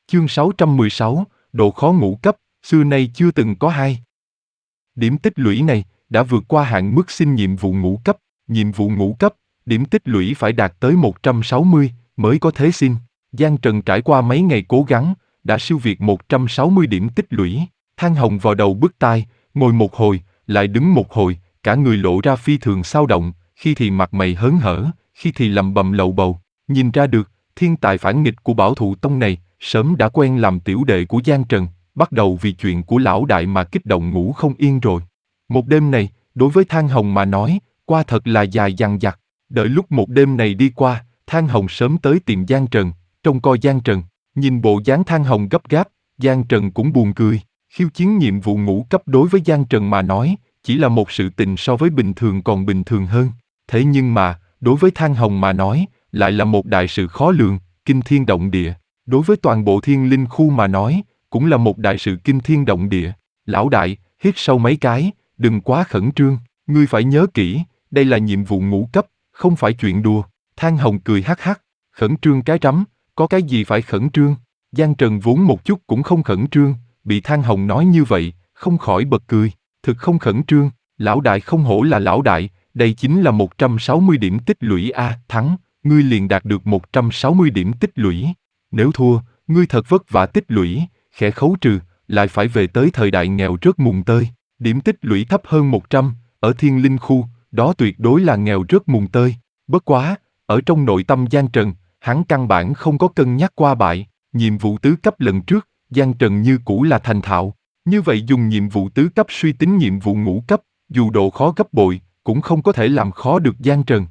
Chương 616, độ khó ngũ cấp, xưa nay chưa từng có hai. Điểm tích lũy này đã vượt qua hạn mức xin nhiệm vụ ngũ cấp. Nhiệm vụ ngũ cấp, điểm tích lũy phải đạt tới 160 mới có thể xin. Giang Trần trải qua mấy ngày cố gắng, đã siêu việt 160 điểm tích lũy. Thang Hồng vào đầu bứt tai, ngồi một hồi, lại đứng một hồi, cả người lộ ra phi thường xao động, khi thì mặt mày hớn hở, khi thì lầm bầm lầu bầu. Nhìn ra được, thiên tài phản nghịch của Bảo Thụ Tông này, sớm đã quen làm tiểu đệ của Giang Trần, bắt đầu vì chuyện của lão đại mà kích động ngủ không yên rồi. Một đêm này, đối với Thang Hồng mà nói, qua thật là dài dằng dặc. Đợi lúc một đêm này đi qua, Thang Hồng sớm tới tìm Giang Trần, trông coi Giang Trần. Nhìn bộ dáng Thang Hồng gấp gáp, Giang Trần cũng buồn cười. Khiêu chiến nhiệm vụ ngũ cấp đối với Giang Trần mà nói, chỉ là một sự tình so với bình thường còn bình thường hơn. Thế nhưng mà, đối với Thang Hồng mà nói, lại là một đại sự khó lường, kinh thiên động địa. Đối với toàn bộ thiên linh khu mà nói, cũng là một đại sự kinh thiên động địa. Lão đại, hít sâu mấy cái, đừng quá khẩn trương, ngươi phải nhớ kỹ, đây là nhiệm vụ ngũ cấp, không phải chuyện đùa. Thang Hồng cười hắc hắc, khẩn trương cái rắm, có cái gì phải khẩn trương? Giang Trần vốn một chút cũng không khẩn trương, bị Thang Hồng nói như vậy, không khỏi bật cười. Thực không khẩn trương, lão đại không hổ là lão đại, đây chính là 160 điểm tích lũy a, thắng, ngươi liền đạt được 160 điểm tích lũy. Nếu thua, ngươi thật vất vả tích lũy, khẽ khấu trừ, lại phải về tới thời đại nghèo rớt mùng tơi. Điểm tích lũy thấp hơn 100, ở thiên linh khu, đó tuyệt đối là nghèo rớt mùng tơi. Bất quá, ở trong nội tâm Giang Trần, hắn căn bản không có cân nhắc qua bại. Nhiệm vụ tứ cấp lần trước, Giang Trần như cũ là thành thạo. Như vậy dùng nhiệm vụ tứ cấp suy tính nhiệm vụ ngũ cấp, dù độ khó gấp bội, cũng không có thể làm khó được Giang Trần.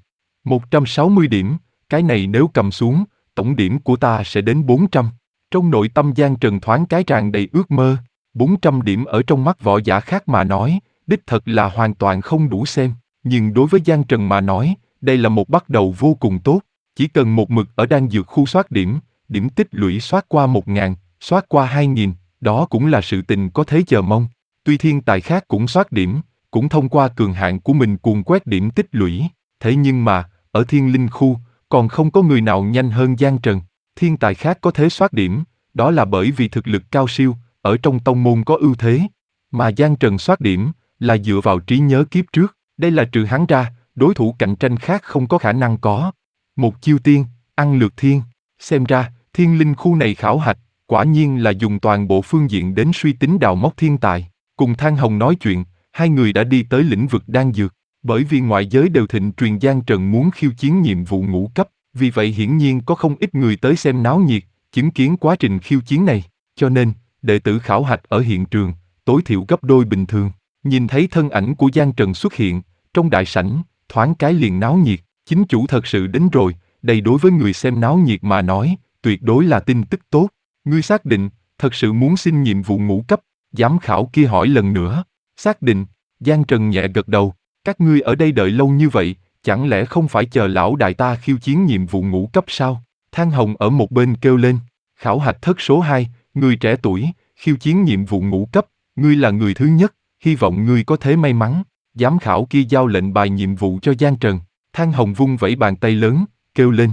160 điểm, cái này nếu cầm xuống, tổng điểm của ta sẽ đến 400. Trong nội tâm Giang Trần thoáng cái tràn đầy ước mơ. 400 điểm ở trong mắt võ giả khác mà nói, đích thật là hoàn toàn không đủ xem. Nhưng đối với Giang Trần mà nói, đây là một bắt đầu vô cùng tốt. Chỉ cần một mực ở đan dược khu soát điểm, điểm tích lũy soát qua 1000, soát qua 2000, đó cũng là sự tình có thế chờ mong. Tuy thiên tài khác cũng soát điểm, cũng thông qua cường hạn của mình cuồng quét điểm tích lũy. Thế nhưng mà, ở thiên linh khu, còn không có người nào nhanh hơn Giang Trần. Thiên tài khác có thế soát điểm, đó là bởi vì thực lực cao siêu, ở trong tông môn có ưu thế. Mà Giang Trần soát điểm, là dựa vào trí nhớ kiếp trước. Đây là trừ hắn ra, đối thủ cạnh tranh khác không có khả năng có. Một chiêu tiên, ăn lược thiên. Xem ra, thiên linh khu này khảo hạch, quả nhiên là dùng toàn bộ phương diện đến suy tính đào móc thiên tài. Cùng Thang Hồng nói chuyện, hai người đã đi tới lĩnh vực đan dược. Bởi vì ngoại giới đều thịnh truyền Giang Trần muốn khiêu chiến nhiệm vụ ngũ cấp, vì vậy hiển nhiên có không ít người tới xem náo nhiệt, chứng kiến quá trình khiêu chiến này. Cho nên, đệ tử khảo hạch ở hiện trường, tối thiểu gấp đôi bình thường. Nhìn thấy thân ảnh của Giang Trần xuất hiện, trong đại sảnh, thoáng cái liền náo nhiệt, chính chủ thật sự đến rồi, đây đối với người xem náo nhiệt mà nói, tuyệt đối là tin tức tốt. Ngươi xác định, thật sự muốn xin nhiệm vụ ngũ cấp, giám khảo kia hỏi lần nữa. Xác định, Giang Trần nhẹ gật đầu, các ngươi ở đây đợi lâu như vậy, chẳng lẽ không phải chờ lão đại ta khiêu chiến nhiệm vụ ngũ cấp sao? Thang Hồng ở một bên kêu lên, khảo hạch thất số 2, người trẻ tuổi, khiêu chiến nhiệm vụ ngũ cấp, ngươi là người thứ nhất, hy vọng ngươi có thế may mắn. Giám khảo kia giao lệnh bài nhiệm vụ cho Giang Trần, Thang Hồng vung vẩy bàn tay lớn, kêu lên.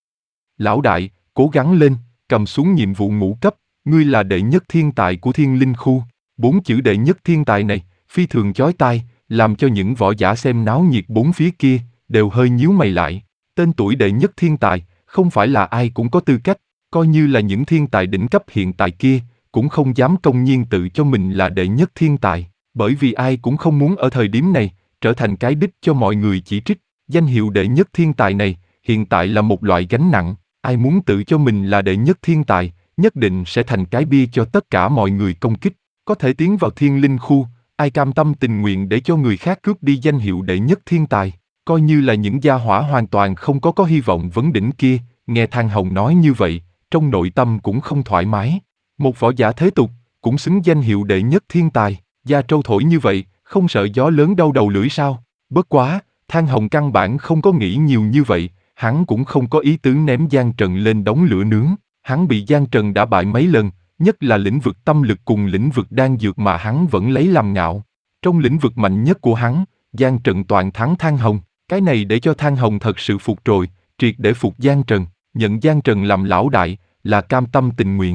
Lão đại, cố gắng lên, cầm xuống nhiệm vụ ngũ cấp, ngươi là đệ nhất thiên tài của thiên linh khu. 4 chữ đệ nhất thiên tài này, phi thường chói tai, làm cho những võ giả xem náo nhiệt bốn phía kia, đều hơi nhíu mày lại. Tên tuổi đệ nhất thiên tài, không phải là ai cũng có tư cách, coi như là những thiên tài đỉnh cấp hiện tại kia, cũng không dám công nhiên tự cho mình là đệ nhất thiên tài, bởi vì ai cũng không muốn ở thời điểm này, trở thành cái đích cho mọi người chỉ trích. Danh hiệu đệ nhất thiên tài này, hiện tại là một loại gánh nặng, ai muốn tự cho mình là đệ nhất thiên tài, nhất định sẽ thành cái bia cho tất cả mọi người công kích. Có thể tiến vào thiên linh khu, ai cam tâm tình nguyện để cho người khác cướp đi danh hiệu đệ nhất thiên tài, coi như là những gia hỏa hoàn toàn không có hy vọng vấn đỉnh kia, nghe Thang Hồng nói như vậy, trong nội tâm cũng không thoải mái. Một võ giả thế tục, cũng xứng danh hiệu đệ nhất thiên tài, da trâu thổi như vậy, không sợ gió lớn đau đầu lưỡi sao? Bất quá, Thang Hồng căn bản không có nghĩ nhiều như vậy, hắn cũng không có ý tứ ném Giang Trần lên đống lửa nướng, hắn bị Giang Trần đã bại mấy lần, nhất là lĩnh vực tâm lực cùng lĩnh vực đan dược mà hắn vẫn lấy làm ngạo. Trong lĩnh vực mạnh nhất của hắn, Giang Trần toàn thắng Thang Hồng, cái này để cho Thang Hồng thật sự phục rồi, triệt để phục Giang Trần, nhận Giang Trần làm lão đại, là cam tâm tình nguyện.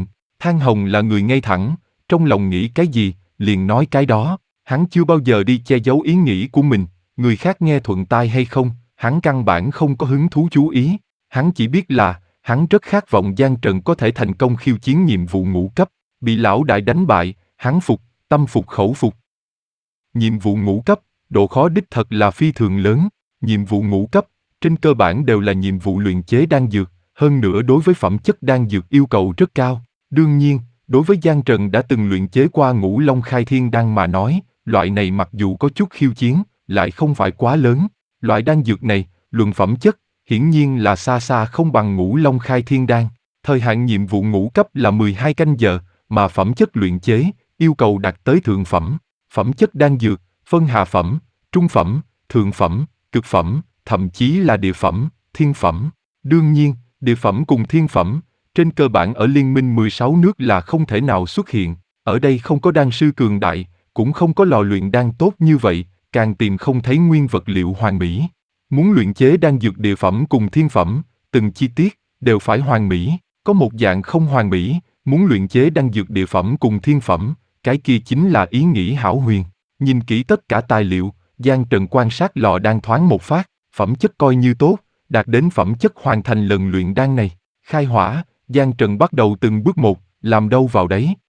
Thang Hồng là người ngay thẳng, trong lòng nghĩ cái gì, liền nói cái đó. Hắn chưa bao giờ đi che giấu ý nghĩ của mình, người khác nghe thuận tai hay không, hắn căn bản không có hứng thú chú ý. Hắn chỉ biết là, hắn rất khát vọng Giang Trần có thể thành công khiêu chiến nhiệm vụ ngũ cấp, bị lão đại đánh bại, hắn phục, tâm phục khẩu phục. Nhiệm vụ ngũ cấp, độ khó đích thật là phi thường lớn, nhiệm vụ ngũ cấp, trên cơ bản đều là nhiệm vụ luyện chế đan dược, hơn nữa đối với phẩm chất đan dược yêu cầu rất cao. Đương nhiên, đối với Giang Trần đã từng luyện chế qua Ngũ Long Khai Thiên Đan mà nói, loại này mặc dù có chút khiêu chiến, lại không phải quá lớn. Loại đan dược này, luận phẩm chất, hiển nhiên là xa xa không bằng Ngũ Long Khai Thiên Đan. Thời hạn nhiệm vụ ngũ cấp là 12 canh giờ, mà phẩm chất luyện chế, yêu cầu đạt tới thượng phẩm. Phẩm chất đan dược, phân hạ phẩm, trung phẩm, thượng phẩm, cực phẩm, thậm chí là địa phẩm, thiên phẩm. Đương nhiên, địa phẩm cùng thiên phẩm, trên cơ bản ở Liên minh 16 nước là không thể nào xuất hiện. Ở đây không có đan sư cường đại, cũng không có lò luyện đan tốt như vậy, càng tìm không thấy nguyên vật liệu hoàn mỹ. Muốn luyện chế đan dược địa phẩm cùng thiên phẩm, từng chi tiết, đều phải hoàn mỹ. Có một dạng không hoàn mỹ, muốn luyện chế đan dược địa phẩm cùng thiên phẩm, cái kia chính là ý nghĩ hão huyền. Nhìn kỹ tất cả tài liệu, Giang Trần quan sát lò đan thoáng một phát, phẩm chất coi như tốt, đạt đến phẩm chất hoàn thành lần luyện đan này. Khai hỏa, Giang Trần bắt đầu từng bước một, làm đâu vào đấy.